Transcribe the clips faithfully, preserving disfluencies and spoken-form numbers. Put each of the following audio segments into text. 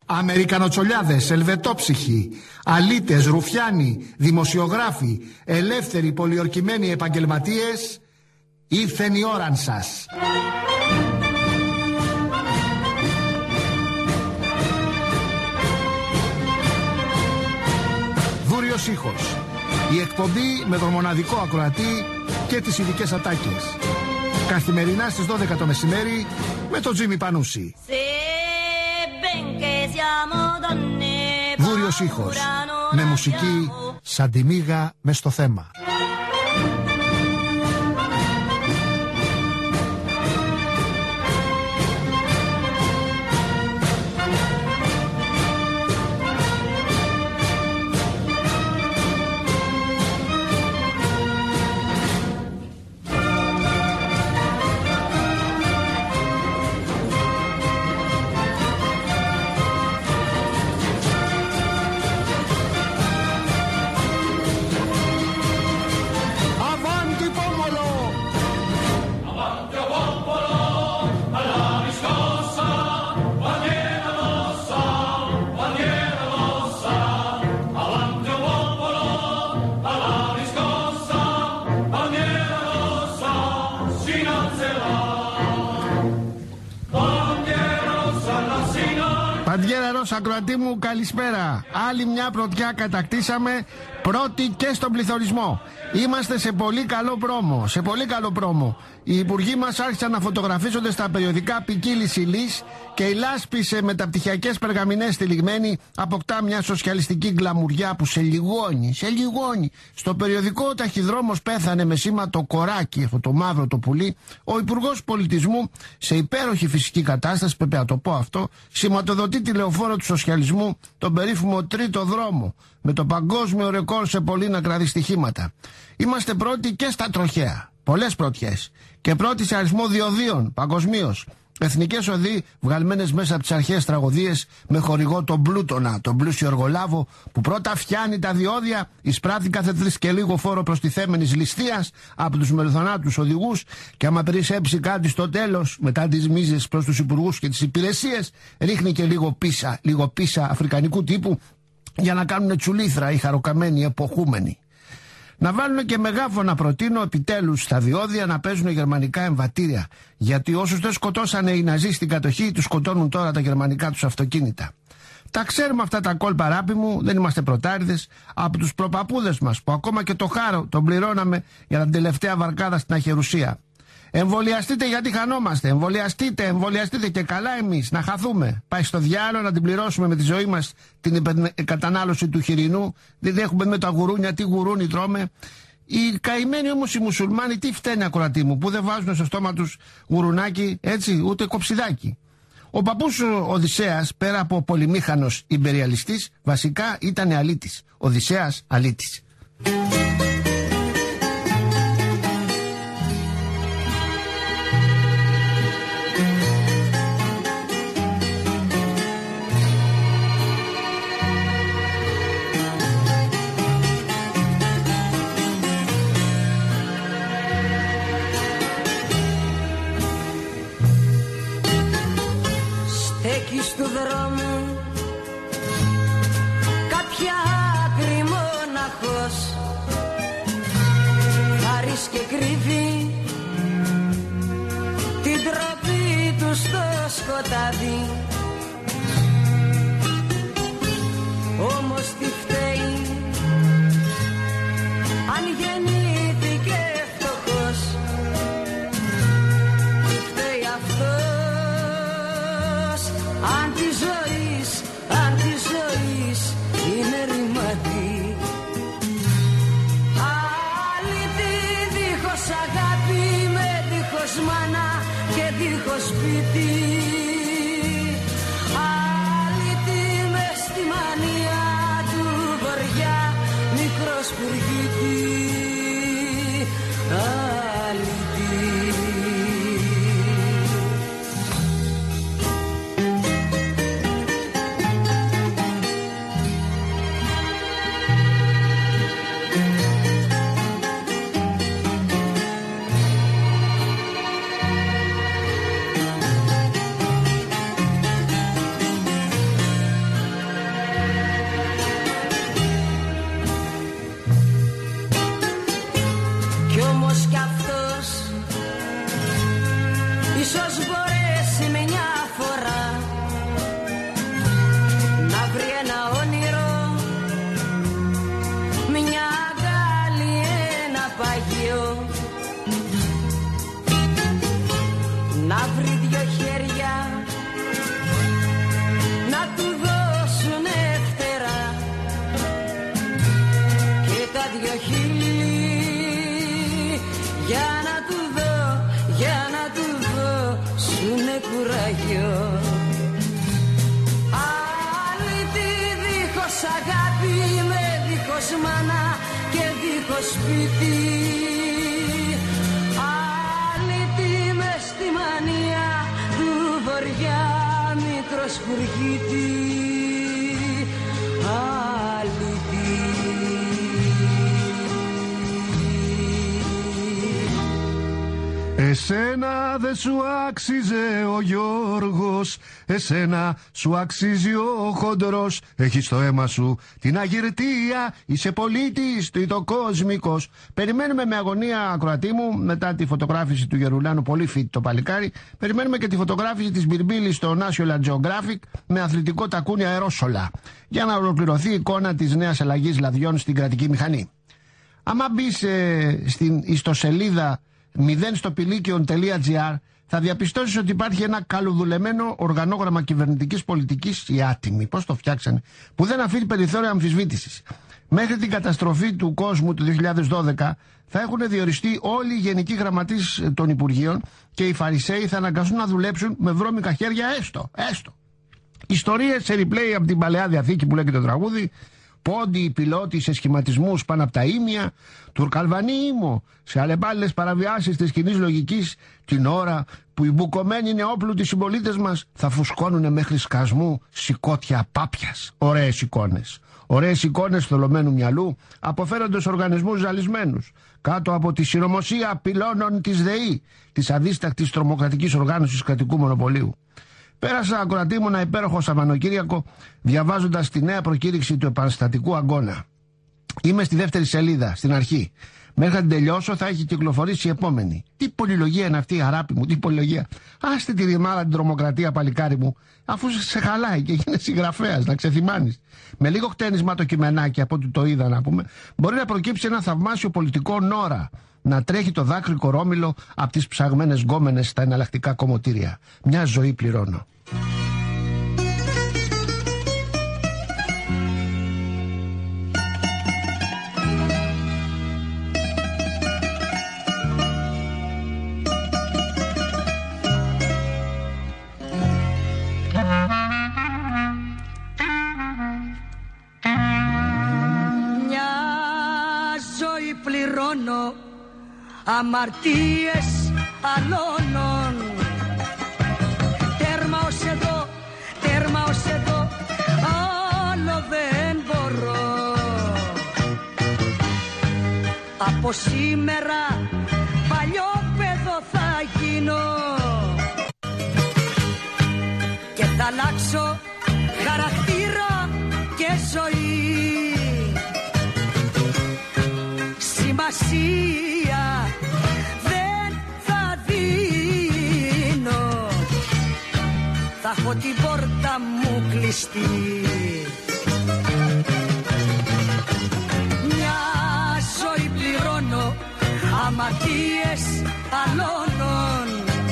Αμερικανοτσολιάδες, ελβετόψυχοι, αλήτες, ρουφιάνοι, δημοσιογράφοι, ελεύθεροι πολιορκημένοι επαγγελματίες, ήρθεν η ώραν σας. Δούριος ήχος. Η εκπομπή με τον μοναδικό ακροατή και τις ειδικές ατάκες. Καθημερινά στις δώδεκα το μεσημέρι με τον Τζίμι Πανούση. Δούριος ήχος. Με μουσική σαν τη μύγα μες στο θέμα. Ακροατή μου, καλησπέρα. Άλλη μια πρωτιά κατακτήσαμε, πρώτη και στον πληθωρισμό. Είμαστε σε πολύ καλό πρόμο, σε πολύ καλό πρόμο. Οι υπουργοί μας άρχισαν να φωτογραφίζονται στα περιοδικά ποικίλης υλής και η λάσπη σε μεταπτυχιακές περγαμηνές τυλιγμένη αποκτά μια σοσιαλιστική γκλαμουριά που σε λιγώνει, σε λιγώνει. Στο περιοδικό «Ο Ταχυδρόμος» πέθανε με σήμα το κοράκι, αυτό το μαύρο το πουλί, ο Υπουργός Πολιτισμού σε υπέροχη φυσική κατάσταση, πρέπει να το πω αυτό, σηματοδοτεί τη λεωφόρο του σοσιαλισμού, τον περίφημο τρίτο δρόμο, με το παγκόσμιο ρεκόρ σε πολύνακρα δυστυχήματα. Είμαστε πρώτοι και στα τροχαία. Πολλές πρωτιές. Και πρώτοι σε αριθμό διοδίων παγκοσμίως. Εθνικές οδοί βγαλμένες μέσα από τις αρχαίες τραγωδίες με χορηγό τον Πλούτονα, τον πλούσιο εργολάβο που πρώτα φτιάνει τα διόδια, εισπράττει κάθε τρεις και λίγο φόρο προστιθέμενης ληστείας από τους μελθονάτους οδηγούς και άμα περισσέψει κάτι στο τέλος μετά τις μίζες προς τους υπουργούς και τις υπηρεσίες ρίχνει και λίγο πίσα, λίγο πίσα αφρικανικού τύπου για να κάνουν τσουλήθρα οι χαροκαμένοι εποχούμενοι. Να βάλουν και μεγάφωνα, προτείνω επιτέλους στα διόδια να παίζουν γερμανικά εμβατήρια. Γιατί όσους δεν σκοτώσανε οι Ναζί στην κατοχή, τους σκοτώνουν τώρα τα γερμανικά τους αυτοκίνητα. Τα ξέρουμε αυτά τα κόλπα, αγάπη μου, δεν είμαστε πρωτάριδες. Από τους προπαπούδες μας που ακόμα και το χάρο τον πληρώναμε για την τελευταία βαρκάδα στην Αχερουσία. Εμβολιαστείτε γιατί χανόμαστε. Εμβολιαστείτε, εμβολιαστείτε και καλά εμείς να χαθούμε. Πάει στο διάλογο να την πληρώσουμε με τη ζωή μας την κατανάλωση του χοιρινού. Δεν έχουμε με τα γουρούνια, τι γουρούνι τρώμε. Οι καημένοι όμως οι μουσουλμάνοι τι φταίνε, ακροατή μου, που δεν βάζουν στο στόμα τους γουρουνάκι, έτσι, ούτε κοψιδάκι. Ο παππούς ο Οδυσσέας, πέρα από πολυμήχανος ιμπεριαλιστής, βασικά ήταν αλήτης. Οδυσσέας αλήτης. Του δρόμου κάποια άκρη μοναχός αγάπη με δίχως μάνα και δίχως σπίτι. Αλήτη μες στη μανία του βοριά μικρός σπουργίτη. Αλήτη. Εσένα δε σου άξιζε ο Γιώργος, εσένα σου αξίζει ο χοντρός. Έχεις στο αίμα σου την αγυρτία, είσαι πολίτης τριτοκόσμικος. Περιμένουμε με αγωνία, ακροατή μου, μετά τη φωτογράφηση του Γερουλάνου, πολύ fit το παλικάρι, περιμένουμε και τη φωτογράφηση της Μπιρμπίλης στο National Geographic με αθλητικό τακούνι αερόσολα, για να ολοκληρωθεί η εικόνα της νέας αλλαγής λαδιών στην κρατική μηχανή. Άμα μπεις ε, στην ιστοσελίδα μηδέν στο πηλίκιον τελεία τζι άρ, θα διαπιστώσεις ότι υπάρχει ένα καλοδουλεμένο οργανόγραμμα κυβερνητικής πολιτικής, οι άτιμοι, πώς το φτιάξανε, που δεν αφήνει περιθώριο αμφισβήτησης. Μέχρι την καταστροφή του κόσμου του δύο χιλιάδες δώδεκα θα έχουν διοριστεί όλοι οι γενικοί γραμματείς των Υπουργείων και οι Φαρισαίοι θα αναγκαστούν να δουλέψουν με βρώμικα χέρια, έστω, έστω. Ιστορίες σε replay από την Παλαιά Διαθήκη που λέει και το τραγούδι. Πόντι πιλότοι σε σχηματισμούς πάνω από τα ήμια, τουρκαλβανή ήμο σε αλλεπάλληλες παραβιάσεις της κοινής λογικής, την ώρα που οι μπουκωμένοι νεόπλουτοι συμπολίτες μας θα φουσκώνουν μέχρι σκασμού σηκώτια πάπιας. Ωραίες εικόνες. Ωραίες εικόνες θολωμένου μυαλού, αποφέροντος οργανισμούς ζαλισμένους, κάτω από τη συνωμοσία πυλώνων της ΔΕΗ, της αδίστακτης τρομοκρατικής οργάνωσης κρατικού μονοπωλίου. Πέρασα, ακροατή μου, ένα υπέροχο Σαββανοκύριακο διαβάζοντας τη νέα προκήρυξη του επαναστατικού αγώνα. Είμαι στη δεύτερη σελίδα, στην αρχή. Μέχρι να την τελειώσω θα έχει κυκλοφορήσει η επόμενη. Τι πολυλογία είναι αυτή, αγάπη μου, τι πολυλογία. Άστε τη ρημάρα την τρομοκρατία, παλικάρι μου, αφού σε χαλάει και γίνεσαι συγγραφέας, να ξεθυμάνεις. Με λίγο χτένισμα το κειμενάκι, από ό,τι το είδα να πούμε, μπορεί να προκύψει ένα θαυμάσιο πολιτικό νόρα. Να τρέχει το δάκρυ κορόμιλο από τις ψαγμένες γκόμενες στα εναλλακτικά κομμωτήρια. Μια ζωή πληρώνω. Μια ζωή πληρώνω αμαρτίες αλώνων. Τέρμα ως εδώ, τέρμα ως εδώ, άλλο δεν μπορώ. Από σήμερα παλιό παιδό θα γίνω και θα αλλάξω χαρακτήρα και ζωή. Σημασία θα έχω την πόρτα μου κλειστή. Μια ζωή πληρώνω αμαρτίες αλώνων.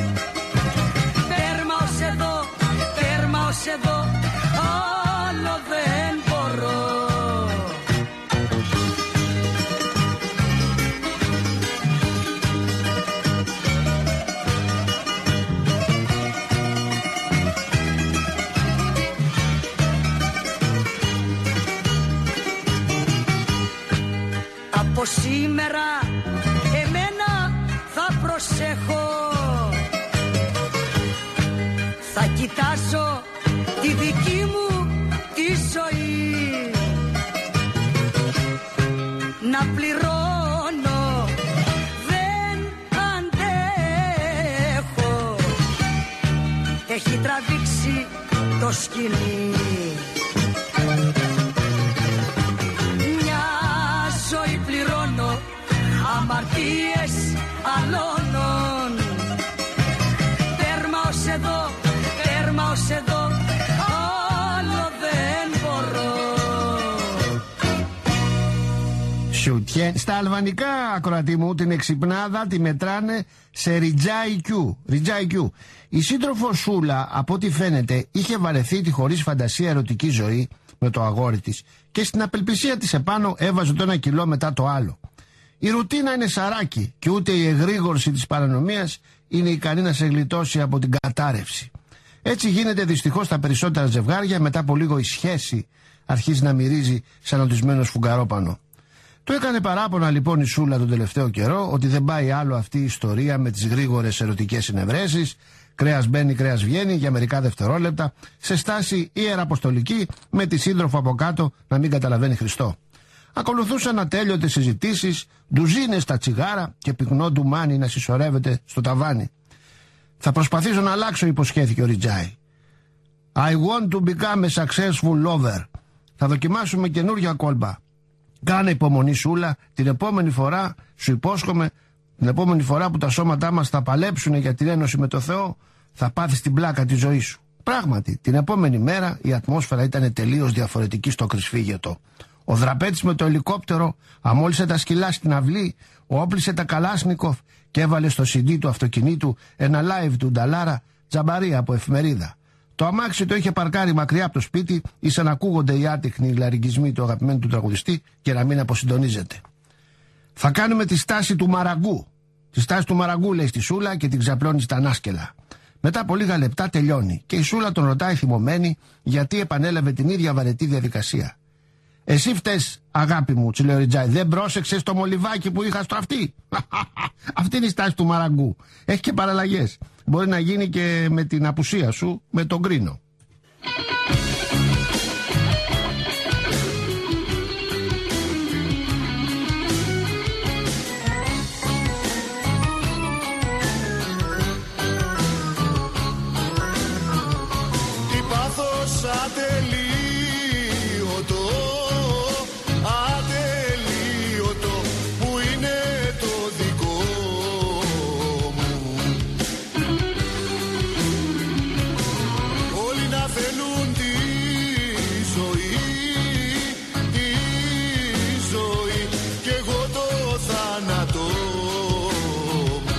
Τέρμα ως εδώ, τέρμα ως εδώ, άλλο δεν μπορώ. Από σήμερα εμένα θα προσέχω, θα κοιτάζω τη δική μου τη ζωή, να πληρώνω δεν αντέχω, έχει τραβήξει το σκηνή. Ζωή πληρώνω αμαρτίες αλώνων. Τέρμα ως εδώ, τέρμα ως εδώ, άλλο δεν μπορώ. Σουτιέν. Στα αλβανικά, ακροατή μου, την εξυπνάδα τη μετράνε σε ριτζάι κιου. Ριτζάι κιου. Η σύντροφο Σούλα, από ό,τι φαίνεται, είχε βαρεθεί τη χωρίς φαντασία ερωτική ζωή με το αγόρι της και στην απελπισία της επάνω έβαζε το ένα κιλό μετά το άλλο. Η ρουτίνα είναι σαράκι και ούτε η εγρήγορση της παρανομίας είναι ικανή να σε γλιτώσει από την κατάρρευση. Έτσι γίνεται δυστυχώς τα περισσότερα ζευγάρια, μετά από λίγο η σχέση αρχίζει να μυρίζει σαν οντισμένος φουγγαρόπανο. Το έκανε παράπονα λοιπόν η Σούλα τον τελευταίο καιρό ότι δεν πάει άλλο αυτή η ιστορία με τις γρήγορες ερωτικές συνευρέσεις, κρέας μπαίνει, κρέας βγαίνει για μερικά δευτερόλεπτα, σε στάση ιεραποστολική με τη σύντροφο από κάτω να μην καταλαβαίνει Χριστό. Ακολουθούσαν ατέλειωτες συζητήσεις, ντουζίνες στα τσιγάρα και πυκνό ντουμάνι να συσσωρεύεται στο ταβάνι. «Θα προσπαθήσω να αλλάξω», υποσχέθηκε ο Ριτζάι. «I want to become a successful lover». Θα δοκιμάσουμε καινούργια κόλπα. Κάνε υπομονή, Σούλα, την επόμενη φορά, σου υπόσχομαι, την επόμενη φορά που τα σώματά μας θα παλέψουν για την ένωση με το Θεό, θα πάθεις την πλάκα της ζωής σου. Πράγματι, την επόμενη μέρα η ατμόσφαιρα ήταν τελείως διαφορετική στο Κρυσφύγετο. Ο δραπέτης με το ελικόπτερο αμόλυσε τα σκυλά στην αυλή, όπλησε τα Καλάσνικοφ και έβαλε στο σι ντι του αυτοκινήτου ένα live του Νταλάρα Τζαμπαρία από εφημερίδα. Το αμάξι το είχε παρκάρει μακριά από το σπίτι, ήσαν να ακούγονται οι άτεχνοι λαρυγγισμοί του αγαπημένου του τραγουδιστή και να μην αποσυντονίζεται. «Θα κάνουμε τη στάση του Μαραγκού». Τη στάση του Μαραγκού, λέει στη Σούλα και την ξαπλώνει στα ανάσκελα. Μετά από λίγα λεπτά τελειώνει και η Σούλα τον ρωτάει θυμωμένη γιατί επανέλαβε την ίδια βαρετή διαδικασία. «Εσύ φταίς, αγάπη μου», της λέει ο Ριτζάι, «δεν πρόσεξες το μολυβάκι που είχα στο αυτί». Αυτή είναι η στάση του Μαραγκού. Έχει και παραλλαγές. Μπορεί να γίνει και με την απουσία σου, με τον κρίνο. Τι πάθος ατελείωτο, ατελείωτο, που είναι το δικό μου. Όλοι να θέλουν τη ζωή, τη ζωή, κι εγώ το θάνατο μου.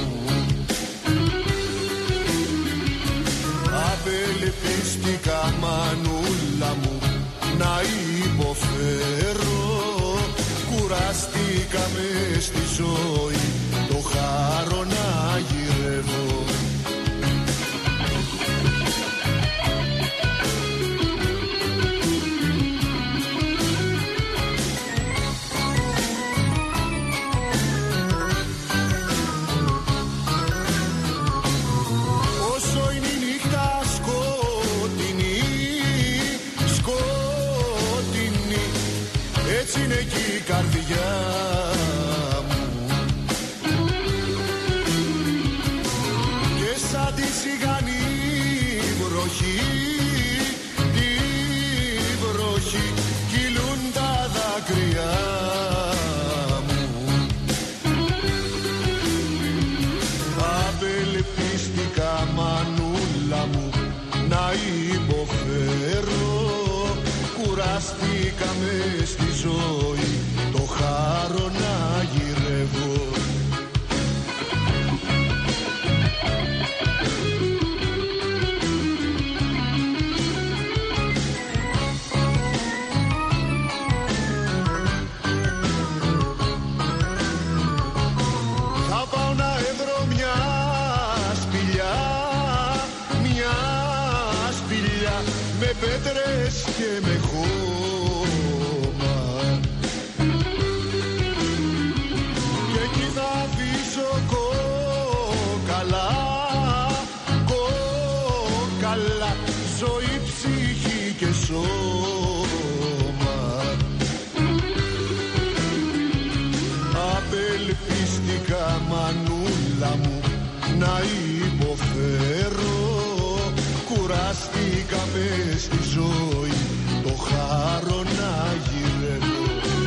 Απελπίστηκα, μανούλα μου, να υποφέρω. Κουραστήκα μες στη ζωή, το χάρο να γυρεύω. Όσο είναι η νύχτα σκοτεινή, σκοτεινή, έτσι είναι και η καρδιά μου. Και σαν τη σιγανή βροχή, τη βροχή, κυλούν τα δάκρυα μου. Απελπίστηκα, μανούλα μου, να υποφέρω. Κουραστήκα μες στη ζωή, το χάρο να γυρεύω. Θα πάω να έβρω μια σπηλιά, μια σπηλιά, με πέτρες και με χώμα, και εκεί θα αφήσω κόκαλα, κόκαλα, ζωή, ψυχή και σώμα. Απελπίστηκα, μανούλα μου, να υποφέρω. Κουραστήκα μες στη ζωή, το χάρο να γυρεύω.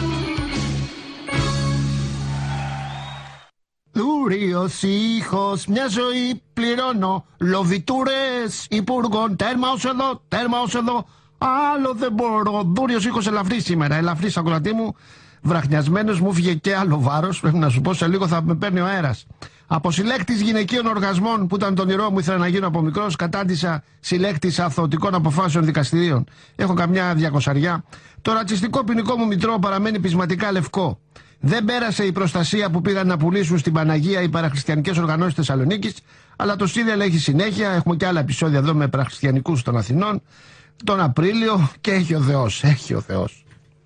Λούριος ήχος, μια ζωή πληρώνω, λοβιτούρες υπουργών, τέρμα ως εδώ, τέρμα ως εδώ, άλλο δεν μπορώ. Δούριος ήχος ελαφρύς σήμερα, ελαφρύς ακροατή μου, βραχνιασμένος, μου φύγε και άλλο βάρος, πρέπει να σου πω, σε λίγο θα με παίρνει ο αέρας. Από συλλέκτης γυναικείων οργασμών που ήταν το όνειρό μου, ήθελα να γίνω από μικρός, κατάντησα συλλέκτης αθωωτικών αποφάσεων δικαστηρίων. Έχω καμιά διακοσαριά. Το ρατσιστικό ποινικό μου μητρό παραμένει πεισματικά λευκό. Δεν πέρασε η προστασία που πήγαν να πουλήσουν στην Παναγία οι παραχριστιανικές οργανώσεις Θεσσαλονίκης, αλλά το σύριαλ έχει συνέχεια. Έχουμε και άλλα επεισόδια εδώ με παραχριστιανικούς των Αθηνών τον Απρίλιο και έχει ο Θεός, έχει ο Θεός.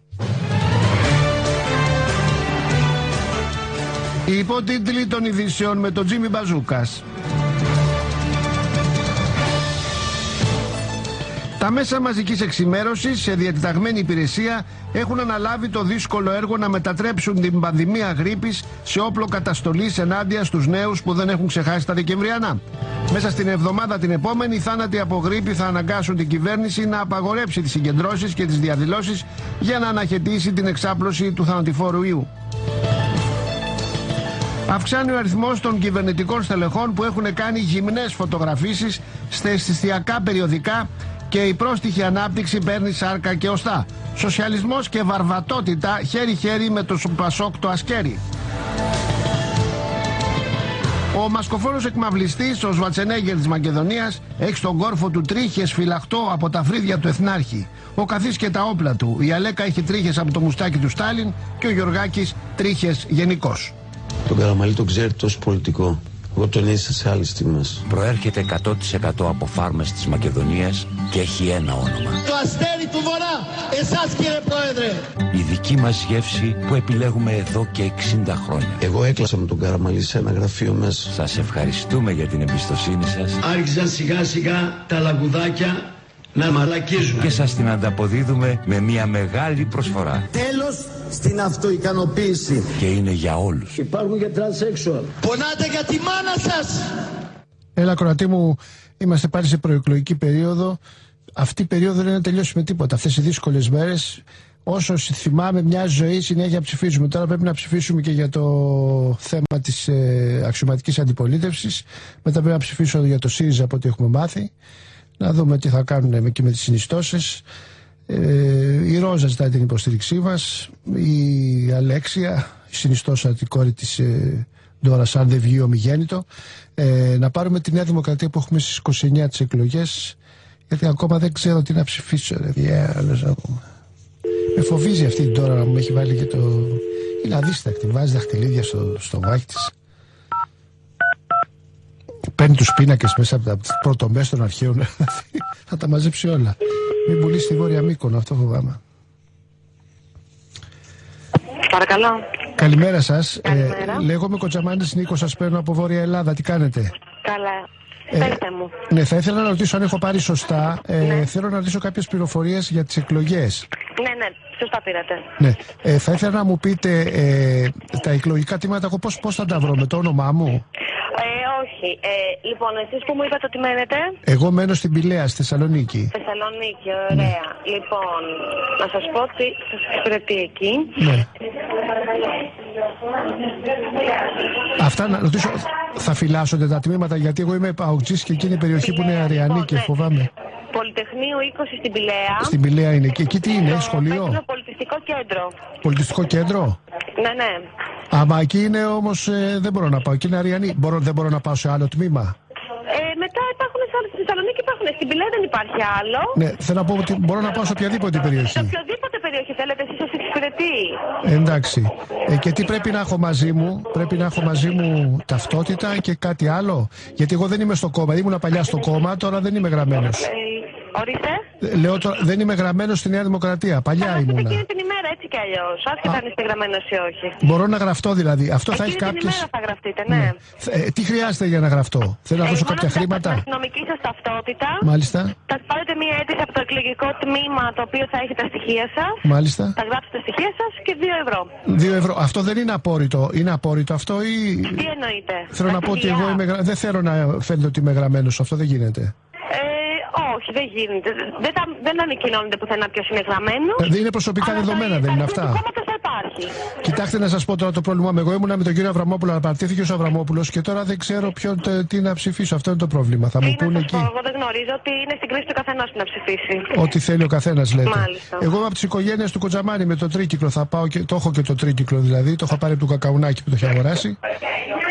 Οι υπότιτλοι των ειδήσεων με τον Τζίμι Μπαζούκας. Τα μέσα μαζικής εξημέρωσης σε διατεταγμένη υπηρεσία έχουν αναλάβει το δύσκολο έργο να μετατρέψουν την πανδημία γρίπης σε όπλο καταστολής ενάντια στους νέους που δεν έχουν ξεχάσει τα Δεκεμβριανά. Μέσα στην εβδομάδα την επόμενη, οι θάνατοι από γρίπη θα αναγκάσουν την κυβέρνηση να απαγορέψει τις συγκεντρώσεις και τις διαδηλώσεις για να αναχαιτήσει την εξάπλωση του θανατηφόρου ιού. Αυξάνει ο αριθμός των κυβερνητικών στελεχών που έχουν κάνει γυμνές φωτογραφίσεις στα αισθησιακά περιοδικά και η πρόστιχη ανάπτυξη παίρνει σάρκα και οστά. Σοσιαλισμός και βαρβατότητα χέρι-χέρι με το Πασόκ το Ασκέρι. Ο μασκοφόρος εκμαυλιστής, ο Σβατσενέγκερ της Μακεδονίας, έχει στον κόρφο του τρίχες φυλαχτό από τα φρύδια του Εθνάρχη. Ο Καθής και τα όπλα του. Η Αλέκα έχει τρίχες από το μουστάκι του Στάλιν και ο Γιωργάκης τρίχες γενικώς. Τον Καραμαλή τον ξέρει τόσο πολιτικό. Εγώ τον είδα σε άλλες στιγμές. Προέρχεται εκατό τοις εκατό από φάρμες της Μακεδονίας και έχει ένα όνομα. Το αστέρι του Βορρά, εσάς κύριε Πρόεδρε. Η δική μας γεύση που επιλέγουμε εδώ και εξήντα χρόνια. Εγώ έκλασα με τον Καραμαλή σε ένα γραφείο μέσα. Σας ευχαριστούμε για την εμπιστοσύνη σας. Άρχισαν σιγά σιγά τα λαγουδάκια να μαλακίζουν. Και σας την ανταποδίδουμε με μια μεγάλη προσφορά. Τέλος στην αυτοικανοποίηση. Και είναι για όλους. Υπάρχουν και transsexual. Πονάτε για τη μάνα σας. Έλα κορατή μου, είμαστε πάλι σε προεκλογική περίοδο. Αυτή η περίοδο δεν είναι τελειώσει με τίποτα. Αυτές οι δύσκολες μέρες, όσο θυμάμαι, μια ζωή συνέχεια ψηφίζουμε. Τώρα πρέπει να ψηφίσουμε και για το θέμα της ε, αξιωματικής αντιπολίτευσης. Μετά πρέπει να ψηφίσω για το ΣΥΡΙΖΑ από ό,τι έχουμε μάθει. Να δούμε τι θα κάνουν και με τις συνιστώσεις. Ε, η Ρόζα ζητάει την υποστήριξή μας. Η Αλέξια, η συνιστόσα, την κόρη της ε, Ντόρας, αν δεν βγει ομιγέννητο. Ε, να πάρουμε τη Νέα Δημοκρατία που έχουμε στις είκοσι εννιά τις εκλογές. Γιατί ακόμα δεν ξέρω τι να ψηφίσω. Ρε. Yeah, με φοβίζει αυτή την Ντόρα να μου έχει βάλει και το. Είναι αδίστακτη. Βάζει δαχτυλίδια στο, στο μάχη της. Παίρνει τους πίνακες μέσα από τα πρωτομές των αρχαίων. Θα τα μαζέψει όλα. Μην πουλήσει στη Βόρεια Μύκονο, αυτό φοβάμαι. Παρακαλώ. Καλημέρα σας. Καλημέρα. Ε, λέγομαι Κοτσαμάνης Νίκος, σας παίρνω από Βόρεια Ελλάδα. Τι κάνετε? Καλά. Ε, Πέστε μου. Ναι, θα ήθελα να ρωτήσω αν έχω πάρει σωστά. Ε, Ναι. Θέλω να ρωτήσω κάποιες πληροφορίες για τις εκλογές. Ναι, ναι, σωστά πήρατε. Ναι. Ε, θα ήθελα να μου πείτε ε, τα εκλογικά τμήματα, εγώ πώς, πώς θα τα βρω, με το όνομά μου? Ε, όχι. Ε, λοιπόν, εσείς που μου είπατε ότι μένετε. Εγώ μένω στην Πηλαία, στη Θεσσαλονίκη. Θεσσαλονίκη, ωραία. Ναι. Λοιπόν, να σας πω ότι σας εξυπηρετεί εκεί. Ναι. Αυτά να ρωτήσω, θα φυλάσσονται τα τμήματα, γιατί εγώ είμαι παουτζής και εκείνη η περιοχή που είναι αριανή λοιπόν, και ναι. φοβάμαι. Πολυτεχνείο είκοσι στην Πηλαία. Στην Πηλαία είναι. Και εκεί τι είναι, Το σχολείο? Πέτρο Πολιτιστικό Κέντρο. Πολιτιστικό κέντρο. Ναι, ναι. Άμα εκεί είναι όμως ε, δεν μπορώ να πάω. Εκεί είναι αριανή. Μπορώ, δεν μπορώ να πάω σε άλλο τμήμα. Ε, μετά υπάρχουν σε άλλες, στη Θεσσαλονίκη υπάρχουν. Στην Πηλαία δεν υπάρχει άλλο. Ναι, θέλω να πω ότι μπορώ να πάω σε οποιαδήποτε περιοχή. Σε οποιοδήποτε περιοχή θέλετε, εσείς σας εξυπηρετεί. Ε, εντάξει. Ε, και τι πρέπει να έχω μαζί μου? Πρέπει να έχω μαζί μου ταυτότητα και κάτι άλλο. Γιατί εγώ δεν είμαι στο κόμμα. Ήμουνα παλιά στο κόμμα, τώρα δεν είμαι γραμμένος. Ε, ορίστε. Ε, λέω τώρα, δεν είμαι γραμμένος στη Νέα Δημοκρατία. Παλιά Θα ήμουνα. εκείνη την ημέρα έτσι κι αλλιώς. Άσχετα αν είστε γραμμένος ή όχι. Μπορώ να γραφτώ δηλαδή. Αυτό θα έχει Εκείνη την κάποιες. ημέρα θα γραφτείτε, ναι. Ε, τι χρειάζεται για να γραφτώ? Θέλω να Ε, δώσω μόνο κάποια την χρήματα. αστυνομική σας ταυτότητα. Μάλιστα. Θα πάρετε μία αίτηση από το εκλογικό τμήμα το οποίο θα έχει τα στοιχεία σας. Μάλιστα. Θα γράψετε τα στοιχεία σας και δύο ευρώ. Δύο ευρώ. Αυτό δεν είναι απόρριτο. Είναι απόρριτο αυτό ή. Τι εννοείτε? Θέλω Τα να πω ότι στοιχεία? εγώ είμαι. γρα- Δεν θέλω να φαίνεται ότι είμαι γραμμένος. Αυτό δεν γίνεται. Ε, όχι, δεν γίνεται. Δεν, θα, δεν ανακοινώνεται πουθενά ποιος είναι γραμμένος. Δεν είναι προσωπικά Αλλά δεδομένα, το- δεν είναι τα αυτά. του κόμματος θα υπάρχει. Κοιτάξτε να σας πω τώρα το πρόβλημά μου. Εγώ ήμουνα με τον κύριο Αβραμόπουλο, αλλά παρατήθηκε ο Αβραμόπουλος και τώρα δεν ξέρω ποιον τε- τι να ψηφίσω. Αυτό είναι το πρόβλημα. Θα μου Τι να πούνε σας πω, εκεί. εγώ δεν γνωρίζω ότι είναι στην κρίση του καθενός να ψηφίσει. Ό,τι θέλει ο καθένας, λέτε. Μάλιστα. Εγώ είμαι από τις οικογένειες του Κοτζαμάνη με το τρίκυκλο. Θα πάω και το έχω και το τρίκυκλο δηλαδή. Το έχω πάρει από του Κακαουνάκη που το έχει αγοράσει.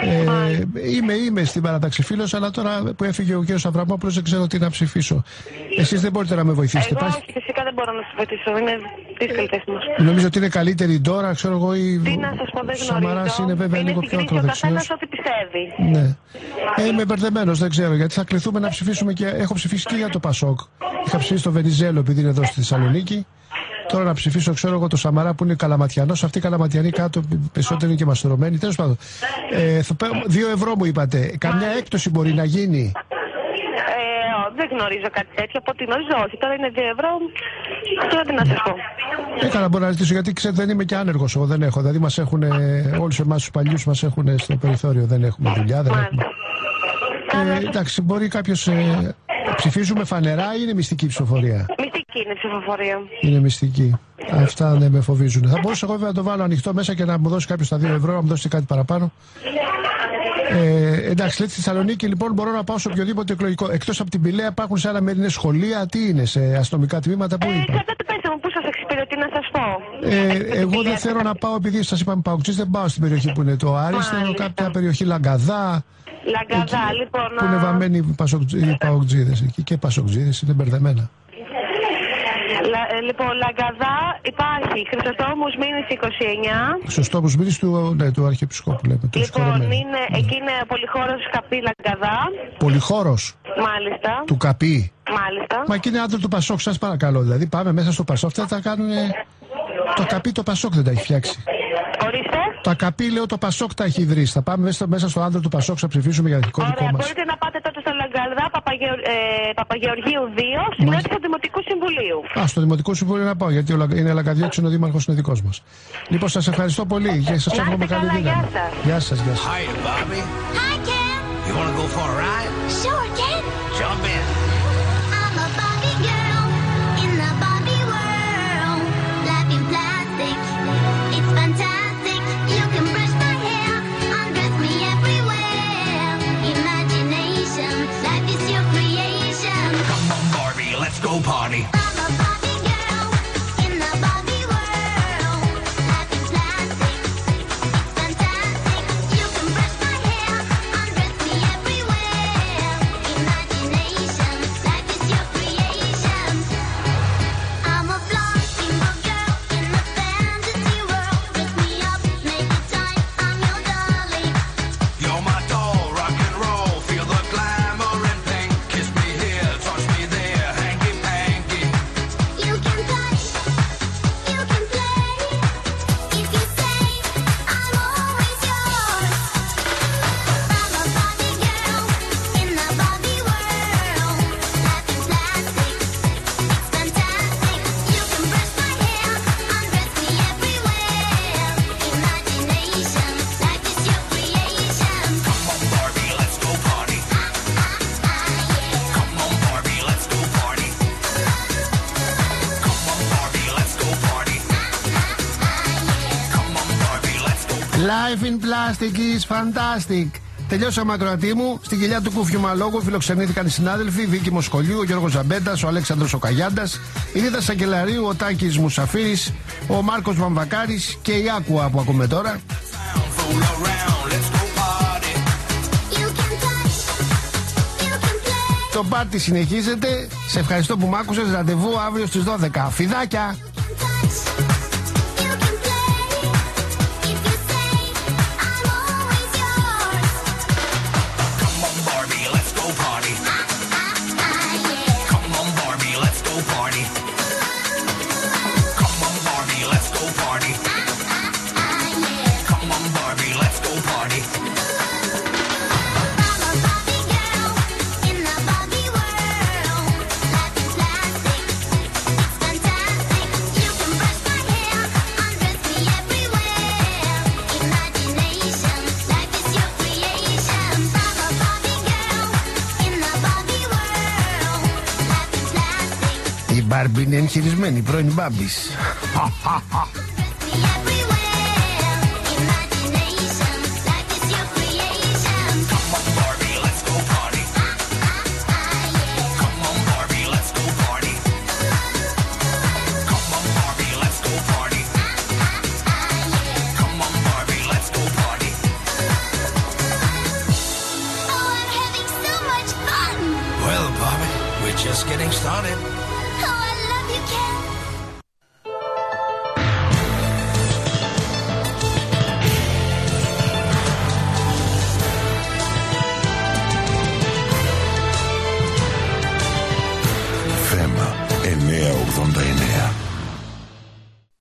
Ε, είμαι, είμαι στην παράταξη φίλος, αλλά τώρα που έφυγε ο κ. Αβραμόπουλος δεν ξέρω τι να ψηφίσω. Εσείς δεν μπορείτε να με βοηθήσετε. Εγώ όχι, φυσικά δεν μπορώ να σας βοηθήσω. Είναι δύσκολη θέση μας. Νομίζω ότι είναι καλύτερη η Ντόρα, ξέρω εγώ. Η... Τι να σας πω, δεν γνωρίζω. Ο Σαμαράς είναι βέβαια είναι λίγο πιο ακροδεξιός. Είναι ο καθένας ό,τι πιστεύει. Ναι. Ε, είμαι μπερδεμένος, δεν ξέρω, γιατί θα κληθούμε να ψηφίσουμε και έχω ψηφίσει και για το Πασόκ. Είχα ψηφίσει το Βενιζέλο επειδή είναι εδώ στη Θεσσαλονίκη. Τώρα να ψηφίσω, ξέρω εγώ, το Σαμαρά που είναι καλαματιανός. Αυτοί οι καλαματιανοί κάτω περισσότεροι είναι και μαστρωμένοι. Τέλος πάντων. Ε, δύο ευρώ μου είπατε. Καμιά έκπτωση μπορεί να γίνει? Ε, δεν γνωρίζω κάτι τέτοιο. Από ό,τι γνωρίζω, όχι. Τώρα είναι δύο ευρώ. Τώρα τι να σας πω. Έκανα, μπορώ να ζητήσω, γιατί ξέρετε δεν είμαι και άνεργος. Εγώ δεν έχω. Δηλαδή μας έχουν, όλους εμάς τους παλιούς μας έχουν στο περιθώριο. Δεν έχουμε δουλειά. Δεν έχουμε. Ε, εντάξει, μπορεί κάποιος. Ε, ψηφίζουμε φανερά ή είναι μυστική ψηφοφορία? Μυστική είναι ψηφοφορία. Είναι μυστική. Αυτά ναι, με φοβίζουν. Θα μπορούσα εγώ βέβαια να το βάλω ανοιχτό μέσα και να μου δώσει κάποιο τα δύο ευρώ, να μου δώσει κάτι παραπάνω. Ε, εντάξει, λέτε στη Θεσσαλονίκη λοιπόν μπορώ να πάω σε οποιοδήποτε εκλογικό. Εκτός από την Πηλαία υπάρχουν σε άλλα μέρη, είναι σχολεία, τι είναι, σε αστυνομικά τμήματα, πού ε, είπα. Ξέρετε, πέστε μου, πού σας εξυπηρετεί να σας πω. Ε, εγώ δεν θέλω να πάω, επειδή σας είπαμε Παοκτζής, δεν πάω στην περιοχή που είναι το Άρης, θέλω κάποια περιοχή Λαγκαδά. Λαγκαδά, εκεί, λοιπόν. Που είναι βαμμένοι οι Παοκτζίδες εκεί, και Πασοκτζίδες είναι μπερδεμένα. Λα, ε, λοιπόν, Λαγκαδά υπάρχει Χρυσοστόμους Μήνης είκοσι εννιά. Χρυσοστόμους Μήνης του, ναι, του Αρχιεπισκόπου λέμε. Λοιπόν, είναι, εκεί είναι Πολυχώρος Καπή Λαγκαδά. Πολυχώρος. Μάλιστα. Του Καπή. Μάλιστα. Μα εκεί είναι άντρο του Πασόκ, σας παρακαλώ. Δηλαδή πάμε μέσα στο Πασόκ, θα τα κάνουν. Το Καπή το Πασόκ δεν τα έχει φτιάξει. Ορίστε. Το Καπή, λέω, το Πασόκ τα έχει ιδρύσει. Θα πάμε μέσα, μέσα στο άντρο του Πασόκ, θα ψηφίσουμε για δικό δικό μας. Μπορείτε να πάτε τότε στο Λαγκαδά, Παπαγεω, ε, Παπαγεωργίου δύο, στην Μα... έδρα του Δημοτικού Συμβουλίου. Α, στο Δημοτικό Συμβούλιο να πάω, γιατί ο, είναι Λαγκαδιώτης, είναι ο Δήμαρχος, είναι δικός μας. Λοιπόν, σας ευχαριστώ πολύ και σας εύχομαι καλή δύναμη. Γεια σας, γεια σας. Hi, Bobby. Hi, Ken. You want to go for a ride? Sure, Ken. Jump in. I'm a Barbie girl in the Barbie world. Life in plastic, it's fantastic. You can brush my hair, undress me everywhere. Imagination, life is your creation. Come on, Barbie, let's go party. I'm a Barbie girl in the Barbie world. Life in plastic, it's fantastic. You can brush my hair, undress me everywhere. Imagination, life is your creation. I'm a blonde single girl in a fantasy world. Dress me up, make it tight, I'm your dolly. You're my doll, rock and roll. Feel the glamour and pink. Kiss me here, touch me there, hanky panky. You can touch, you can play. If you say I'm always yours. I'm a Barbie girl in the Barbie world. Life is plastic, it's fantastic. You can brush my hair, undress me everywhere. Imagination, life is your creation. Come on, Barbie, let's go party. Come on, Barbie, let's go party. Come on, Barbie, let's go party. Come on, Barbie, let's go. Life in plastic is fantastic. Τελειώσαμε, ακροατή μου. Στην κοιλιά του Κούφιου Μαλόγου φιλοξενήθηκαν οι συνάδελφοι Βίκη Μοσκολιού, ο Γιώργος Ζαμπέντας, ο Αλέξανδρος ο Καγιάντας, η Ρίδα Σακελαρίου, ο Τάκης Μουσαφίρης, ο Μάρκος Βαμβακάρης και η Άκουα που ακούμε τώρα. Fool around, let's go party. You can touch, you can play. Το πάρτι συνεχίζεται. Σε ευχαριστώ που μ' άκουσες. Ραντεβού αύριο στις δώδεκα. Φιδάκια! Come on, Barbie, let's go party. Come on, Barbie, let's go party. Come on, Barbie, let's go party. Come on, Barbie, let's go party. Η Μπάρμπι είναι εγχειρισμένη, πρώην Μπάμπης. just getting started.